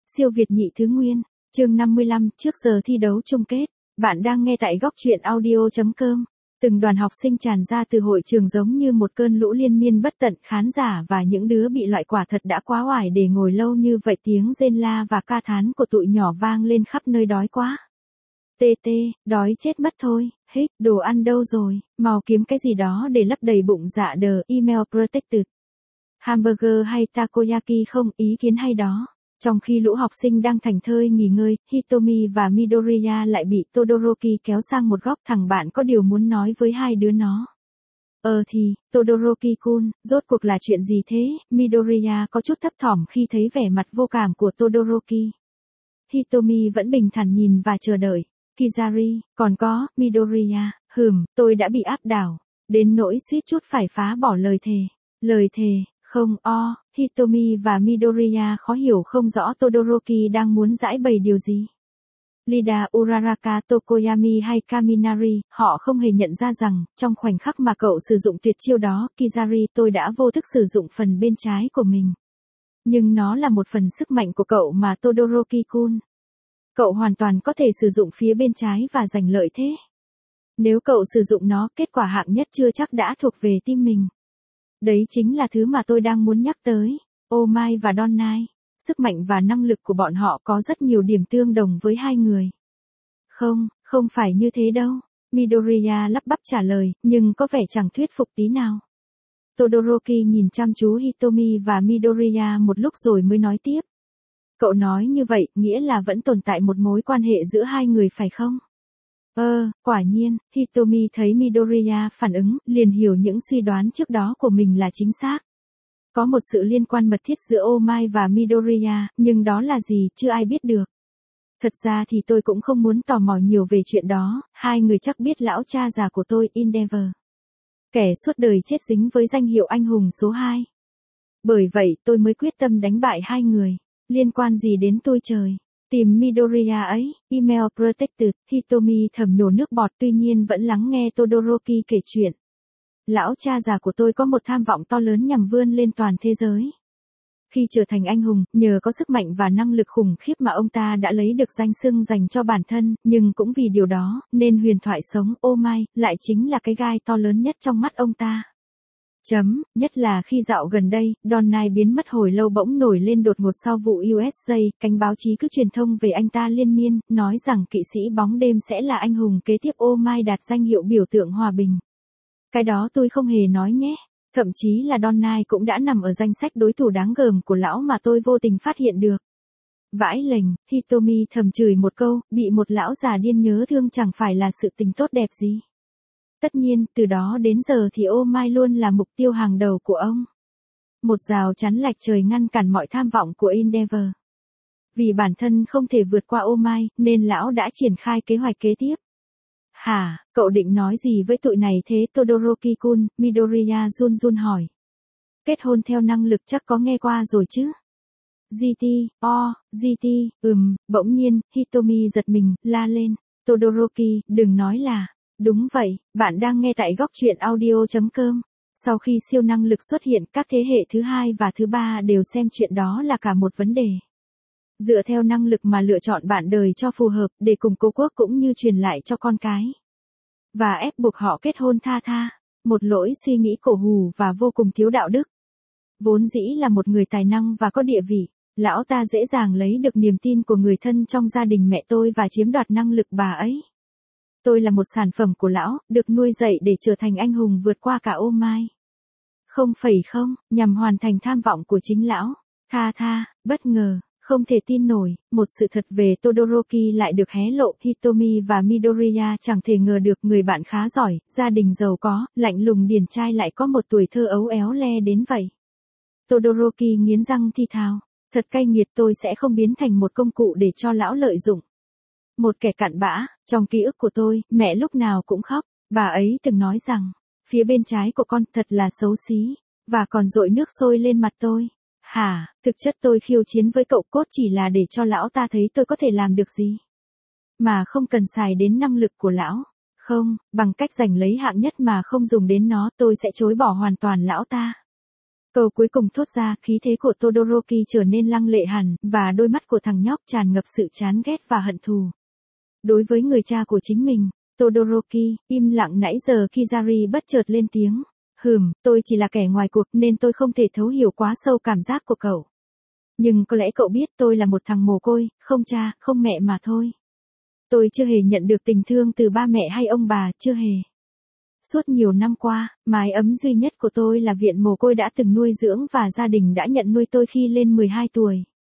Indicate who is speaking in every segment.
Speaker 1: Siêu Việt nhị thứ nguyên, chương 55, trước giờ thi đấu chung kết. Bạn đang nghe tại góc truyện audio.com. Từng đoàn học sinh tràn ra từ hội trường giống như một cơn lũ liên miên bất tận, khán giả và những đứa bị loại quả thật đã quá oải để ngồi lâu như vậy. Tiếng rên la và ca thán của tụi nhỏ vang lên khắp nơi. Đói quá. Tê tê, đói chết mất thôi. Hích, đồ ăn đâu rồi, mau kiếm cái gì đó để lấp đầy bụng dạ đờ. Email protected. Hamburger hay takoyaki không, ý kiến hay đó. Trong khi lũ học sinh đang thảnh thơi nghỉ ngơi, Hitomi và Midoriya lại bị Todoroki kéo sang một góc. Thằng bạn có điều muốn nói với hai đứa nó. Thì, Todoroki-kun, rốt cuộc là chuyện gì thế? Midoriya có chút thấp thỏm khi thấy vẻ mặt vô cảm của Todoroki. Hitomi vẫn bình thản nhìn và chờ đợi. Kizari, còn có, Midoriya, tôi đã bị áp đảo, đến nỗi suýt chút phải phá bỏ lời thề. Lời thề, không, Hitomi và Midoriya khó hiểu không rõ Todoroki đang muốn giãi bày điều gì. Lida Uraraka Tokoyami hay Kaminari, họ không hề nhận ra rằng, trong khoảnh khắc mà cậu sử dụng tuyệt chiêu đó, Kizari, tôi đã vô thức sử dụng phần bên trái của mình. Nhưng nó là một phần sức mạnh của cậu mà Todoroki-kun. Cậu hoàn toàn có thể sử dụng phía bên trái và giành lợi thế. Nếu cậu sử dụng nó, kết quả hạng nhất chưa chắc đã thuộc về team mình. Đấy chính là thứ mà tôi đang muốn nhắc tới. Omai và Donnai, sức mạnh và năng lực của bọn họ có rất nhiều điểm tương đồng với hai người. Không phải như thế đâu. Midoriya lắp bắp trả lời, nhưng có vẻ chẳng thuyết phục tí nào. Todoroki nhìn chăm chú Hitomi và Midoriya một lúc rồi mới nói tiếp. Cậu nói như vậy, nghĩa là vẫn tồn tại một mối quan hệ giữa hai người phải không? Quả nhiên, Hitomi thấy Midoriya phản ứng, liền hiểu những suy đoán trước đó của mình là chính xác. Có một sự liên quan mật thiết giữa Omai và Midoriya, nhưng đó là gì, chưa ai biết được. Thật ra thì tôi cũng không muốn tò mò nhiều về chuyện đó, hai người chắc biết lão cha già của tôi, Endeavor. Kẻ suốt đời chết dính với danh hiệu anh hùng số 2. Bởi vậy tôi mới quyết tâm đánh bại hai người. Liên quan gì đến tôi trời? Tìm Midoriya ấy, email protected. Hitomi thầm nhổ nước bọt, tuy nhiên vẫn lắng nghe Todoroki kể chuyện. Lão cha già của tôi có một tham vọng to lớn nhằm vươn lên toàn thế giới. Khi trở thành anh hùng, nhờ có sức mạnh và năng lực khủng khiếp mà ông ta đã lấy được danh xưng dành cho bản thân, nhưng cũng vì điều đó, nên huyền thoại sống Omai lại chính là cái gai to lớn nhất trong mắt ông ta. Nhất là khi dạo gần đây, Donnai biến mất hồi lâu bỗng nổi lên đột ngột sau vụ USA, cánh báo chí cứ truyền thông về anh ta liên miên, nói rằng kỵ sĩ bóng đêm sẽ là anh hùng kế tiếp Omai đạt danh hiệu biểu tượng hòa bình. Cái đó tôi không hề nói nhé. Thậm chí là Donnai cũng đã nằm ở danh sách đối thủ đáng gờm của lão mà tôi vô tình phát hiện được. Vãi lềnh, Hitomi thầm chửi một câu, bị một lão già điên nhớ thương chẳng phải là sự tình tốt đẹp gì. Tất nhiên, từ đó đến giờ thì Omai luôn là mục tiêu hàng đầu của ông. Một rào chắn lạch trời ngăn cản mọi tham vọng của Endeavor. Vì bản thân không thể vượt qua Omai, nên lão đã triển khai kế hoạch kế tiếp. Hả, cậu định nói gì với tụi này thế Todoroki-kun? Midoriya run run hỏi. Kết hôn theo năng lực chắc có nghe qua rồi chứ? GT, bỗng nhiên, Hitomi giật mình, la lên. Todoroki, đừng nói là. Đúng vậy, bạn đang nghe tại góc truyện audio.com. Sau khi siêu năng lực xuất hiện, các thế hệ thứ hai và thứ ba đều xem chuyện đó là cả một vấn đề. Dựa theo năng lực mà lựa chọn bạn đời cho phù hợp để củng cố quốc cũng như truyền lại cho con cái. Và ép buộc họ kết hôn tha. Một lỗi suy nghĩ cổ hủ và vô cùng thiếu đạo đức. Vốn dĩ là một người tài năng và có địa vị, lão ta dễ dàng lấy được niềm tin của người thân trong gia đình mẹ tôi và chiếm đoạt năng lực bà ấy. Tôi là một sản phẩm của lão, được nuôi dạy để trở thành anh hùng vượt qua cả Omai. Không, nhằm hoàn thành tham vọng của chính lão. Bất ngờ, không thể tin nổi, một sự thật về Todoroki lại được hé lộ. Hitomi và Midoriya chẳng thể ngờ được người bạn khá giỏi, gia đình giàu có, lạnh lùng điển trai lại có một tuổi thơ ấu éo le đến vậy. Todoroki nghiến răng thi thào, thật cay nghiệt, tôi sẽ không biến thành một công cụ để cho lão lợi dụng. Một kẻ cặn bã, trong ký ức của tôi, mẹ lúc nào cũng khóc, bà ấy từng nói rằng, phía bên trái của con thật là xấu xí, và còn dội nước sôi lên mặt tôi. Thực chất tôi khiêu chiến với cậu cốt chỉ là để cho lão ta thấy tôi có thể làm được gì. Mà không cần xài đến năng lực của lão. Không, bằng cách giành lấy hạng nhất mà không dùng đến nó tôi sẽ chối bỏ hoàn toàn lão ta. Câu cuối cùng thốt ra, khí thế của Todoroki trở nên lăng lệ hẳn, và đôi mắt của thằng nhóc tràn ngập sự chán ghét và hận thù. Đối với người cha của chính mình, Todoroki, im lặng nãy giờ. Kizari bất chợt lên tiếng. Tôi chỉ là kẻ ngoài cuộc nên tôi không thể thấu hiểu quá sâu cảm giác của cậu. Nhưng có lẽ cậu biết tôi là một thằng mồ côi, không cha, không mẹ mà thôi. Tôi chưa hề nhận được tình thương từ ba mẹ hay ông bà, chưa hề. Suốt nhiều năm qua, mái ấm duy nhất của tôi là viện mồ côi đã từng nuôi dưỡng và gia đình đã nhận nuôi tôi khi lên 12 tuổi.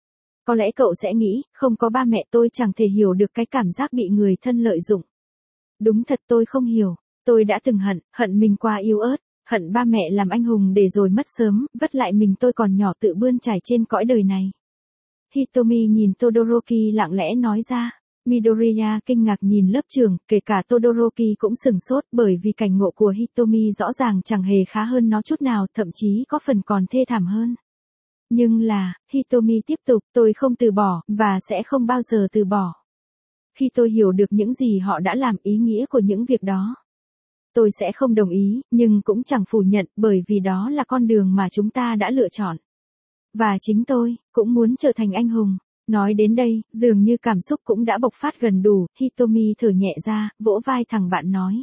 Speaker 1: Có lẽ cậu sẽ nghĩ, không có ba mẹ tôi chẳng thể hiểu được cái cảm giác bị người thân lợi dụng. Đúng thật tôi không hiểu, tôi đã từng hận mình quá yếu ớt, hận ba mẹ làm anh hùng để rồi mất sớm, vất lại mình tôi còn nhỏ tự bươn trải trên cõi đời này. Hitomi nhìn Todoroki lặng lẽ nói ra. Midoriya kinh ngạc nhìn lớp trưởng, kể cả Todoroki cũng sửng sốt bởi vì cảnh ngộ của Hitomi rõ ràng chẳng hề khá hơn nó chút nào, thậm chí có phần còn thê thảm hơn. Nhưng Hitomi tiếp tục, tôi không từ bỏ, và sẽ không bao giờ từ bỏ. Khi tôi hiểu được những gì họ đã làm, ý nghĩa của những việc đó, tôi sẽ không đồng ý, nhưng cũng chẳng phủ nhận, bởi vì đó là con đường mà chúng ta đã lựa chọn. Và chính tôi, cũng muốn trở thành anh hùng. Nói đến đây, dường như cảm xúc cũng đã bộc phát gần đủ, Hitomi thở nhẹ ra, vỗ vai thằng bạn nói.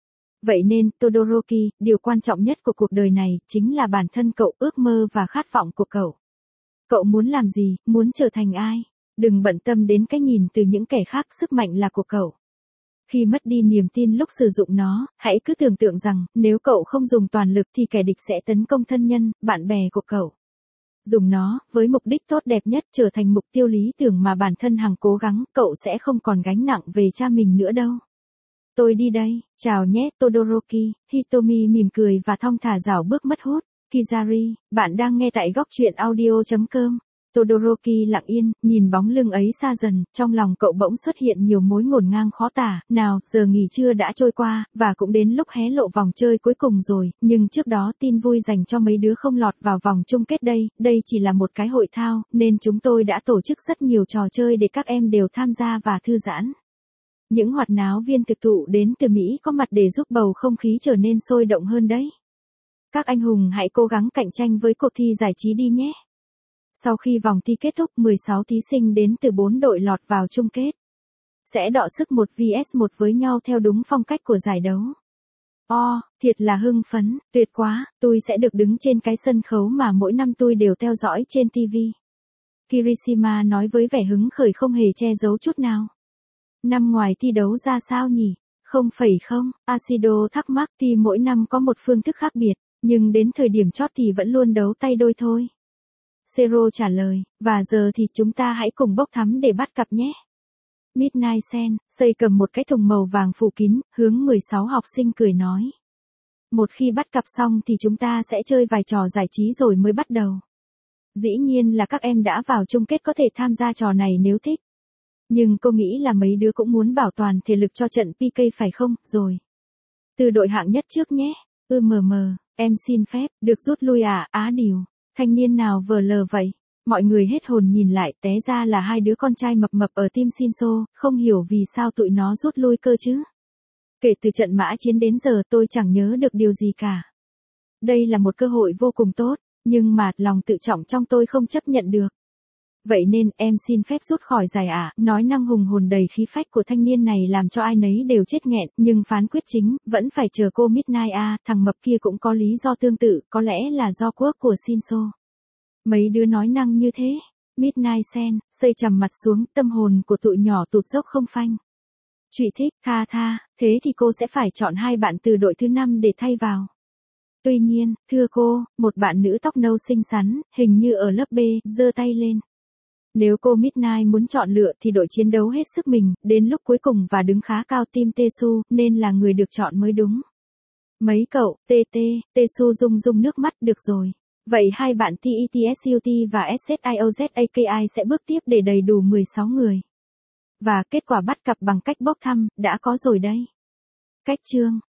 Speaker 1: Vậy nên, Todoroki, điều quan trọng nhất của cuộc đời này, chính là bản thân cậu, ước mơ và khát vọng của cậu. Cậu muốn làm gì, muốn trở thành ai? Đừng bận tâm đến cái nhìn từ những kẻ khác, sức mạnh là của cậu. Khi mất đi niềm tin lúc sử dụng nó, hãy cứ tưởng tượng rằng, nếu cậu không dùng toàn lực thì kẻ địch sẽ tấn công thân nhân, bạn bè của cậu. Dùng nó, với mục đích tốt đẹp nhất, trở thành mục tiêu lý tưởng mà bản thân hằng cố gắng, cậu sẽ không còn gánh nặng về cha mình nữa đâu. Tôi đi đây, chào nhé Todoroki. Hitomi mỉm cười và thong thả rảo bước mất hút. Kizari, bạn đang nghe tại góc truyện audio.com. Todoroki lặng yên, nhìn bóng lưng ấy xa dần, trong lòng cậu bỗng xuất hiện nhiều mối ngổn ngang khó tả. Nào, giờ nghỉ trưa đã trôi qua, và cũng đến lúc hé lộ vòng chơi cuối cùng rồi, nhưng trước đó tin vui dành cho mấy đứa không lọt vào vòng chung kết đây chỉ là một cái hội thao, nên chúng tôi đã tổ chức rất nhiều trò chơi để các em đều tham gia và thư giãn. Những hoạt náo viên thực thụ đến từ Mỹ có mặt để giúp bầu không khí trở nên sôi động hơn đấy. Các anh hùng hãy cố gắng cạnh tranh với cuộc thi giải trí đi nhé. Sau khi vòng thi kết thúc, 16 thí sinh đến từ 4 đội lọt vào chung kết. Sẽ đọ sức 1 vs 1 với nhau theo đúng phong cách của giải đấu. Thiệt là hưng phấn, tuyệt quá, tôi sẽ được đứng trên cái sân khấu mà mỗi năm tôi đều theo dõi trên TV. Kirishima nói với vẻ hứng khởi không hề che giấu chút nào. Năm ngoài thi đấu ra sao nhỉ? Không, Ashido thắc mắc, thì mỗi năm có một phương thức khác biệt, nhưng đến thời điểm chót thì vẫn luôn đấu tay đôi thôi. Zero trả lời, và giờ thì chúng ta hãy cùng bốc thăm để bắt cặp nhé. Midnight Sen, xây cầm một cái thùng màu vàng phủ kín, hướng 16 học sinh cười nói. Một khi bắt cặp xong thì chúng ta sẽ chơi vài trò giải trí rồi mới bắt đầu. Dĩ nhiên là các em đã vào chung kết có thể tham gia trò này nếu thích. Nhưng cô nghĩ là mấy đứa cũng muốn bảo toàn thể lực cho trận PK phải không, rồi. Từ đội hạng nhất trước nhé. Em xin phép, được rút lui à, Á Điều. Thanh niên nào vờ lờ vậy? Mọi người hết hồn nhìn lại, té ra là hai đứa con trai mập mập ở team Shinso, không hiểu vì sao tụi nó rút lui cơ chứ. Kể từ trận mã chiến đến giờ tôi chẳng nhớ được điều gì cả. Đây là một cơ hội vô cùng tốt, nhưng mà lòng tự trọng trong tôi không chấp nhận được. Vậy nên em xin phép rút khỏi giải ạ. Nói năng hùng hồn đầy khí phách của thanh niên này làm cho ai nấy đều chết nghẹn, nhưng phán quyết chính, vẫn phải chờ cô Midnight à, thằng mập kia cũng có lý do tương tự, có lẽ là do quốc của Shinso. Mấy đứa nói năng như thế. Midnight Sen, xây trầm mặt xuống, tâm hồn của tụi nhỏ tụt dốc không phanh. Chị thích, tha, thế thì cô sẽ phải chọn hai bạn từ đội thứ 5 để thay vào. Tuy nhiên, thưa cô, một bạn nữ tóc nâu xinh xắn, hình như ở lớp B, giơ tay lên. Nếu cô Midnight muốn chọn lựa thì đội chiến đấu hết sức mình, đến lúc cuối cùng và đứng khá cao team Tesu, nên là người được chọn mới đúng. Mấy cậu, Tesu rung nước mắt, được rồi. Vậy hai bạn TETSUT và SSIOZAKI sẽ bước tiếp để đầy đủ 16 người. Và kết quả bắt cặp bằng cách bốc thăm, đã có rồi đây. Cách chương